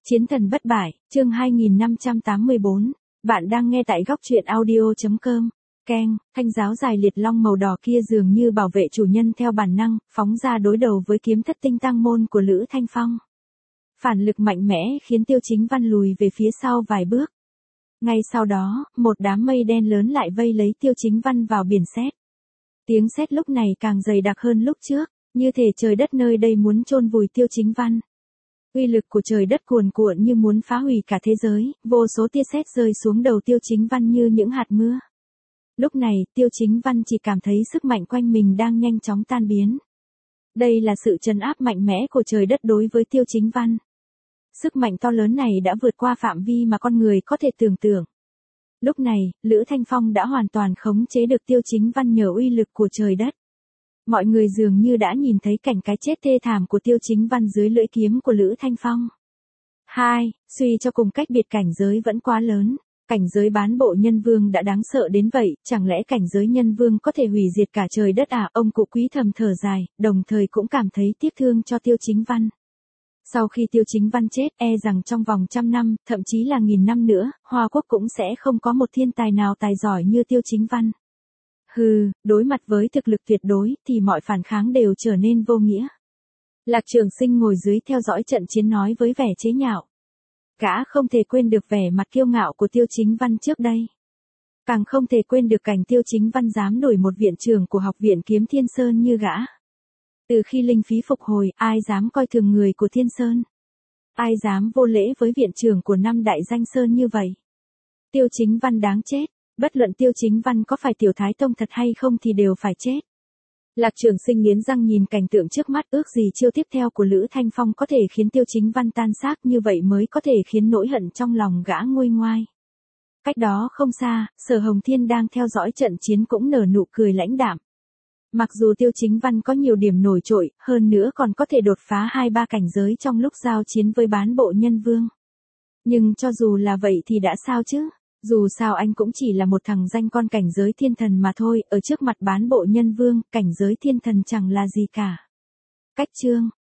Chiến thần bất bại, chương 2584. Bạn đang nghe tại góc truyện audio.com. Keng, thanh giáo dài liệt long màu đỏ kia dường như bảo vệ chủ nhân theo bản năng, phóng ra đối đầu với kiếm thất tinh tăng môn của Lữ Thanh Phong. Phản lực mạnh mẽ khiến Tiêu Chính Văn lùi về phía sau vài bước. Ngay sau đó, một đám mây đen lớn lại vây lấy Tiêu Chính Văn vào biển sét. Tiếng sét lúc này càng dày đặc hơn lúc trước, như thể trời đất nơi đây muốn chôn vùi Tiêu Chính Văn. Uy lực của trời đất cuồn cuộn như muốn phá hủy cả thế giới, vô số tia sét rơi xuống đầu Tiêu Chính Văn như những hạt mưa. Lúc này, Tiêu Chính Văn chỉ cảm thấy sức mạnh quanh mình đang nhanh chóng tan biến. Đây là sự trấn áp mạnh mẽ của trời đất đối với Tiêu Chính Văn. Sức mạnh to lớn này đã vượt qua phạm vi mà con người có thể tưởng tượng. Lúc này, Lữ Thanh Phong đã hoàn toàn khống chế được Tiêu Chính Văn nhờ uy lực của trời đất. Mọi người dường như đã nhìn thấy cảnh cái chết thê thảm của Tiêu Chính Văn dưới lưỡi kiếm của Lữ Thanh Phong. 2. Suy cho cùng cách biệt cảnh giới vẫn quá lớn. Cảnh giới bán bộ nhân vương đã đáng sợ đến vậy, chẳng lẽ cảnh giới nhân vương có thể hủy diệt cả trời đất à? Ông cụ Quý thầm thở dài, đồng thời cũng cảm thấy tiếc thương cho Tiêu Chính Văn. Sau khi Tiêu Chính Văn chết, rằng trong vòng 100 năm, thậm chí là 1000 năm nữa, Hoa Quốc cũng sẽ không có một thiên tài nào tài giỏi như Tiêu Chính Văn. Đối mặt với thực lực tuyệt đối, thì mọi phản kháng đều trở nên vô nghĩa. Lạc Trường Sinh ngồi dưới theo dõi trận chiến nói với vẻ chế nhạo. Gã không thể quên được vẻ mặt kiêu ngạo của Tiêu Chính Văn trước đây. Càng không thể quên được cảnh Tiêu Chính Văn dám đuổi một viện trưởng của học viện Kiếm Thiên Sơn như gã. Từ khi linh phí phục hồi, ai dám coi thường người của Thiên Sơn? Ai dám vô lễ với viện trưởng của 5 đại danh sơn như vậy? Tiêu Chính Văn đáng chết. Bất luận Tiêu Chính Văn có phải tiểu thái tông thật hay không thì đều phải chết. Lạc Trường Sinh nghiến răng nhìn cảnh tượng trước mắt, ước gì chiêu tiếp theo của Lữ Thanh Phong có thể khiến Tiêu Chính Văn tan xác, như vậy mới có thể khiến nỗi hận trong lòng gã nguôi ngoai. Cách đó không xa, Sở Hồng Thiên đang theo dõi trận chiến cũng nở nụ cười lãnh đạm. Mặc dù Tiêu Chính Văn có nhiều điểm nổi trội, hơn nữa còn có thể đột phá 2-3 cảnh giới trong lúc giao chiến với bán bộ nhân vương. Nhưng cho dù là vậy thì đã sao chứ? Dù sao anh cũng chỉ là một thằng danh con cảnh giới thiên thần mà thôi, ở trước mặt bán bộ nhân vương, cảnh giới thiên thần chẳng là gì cả. Cách chương,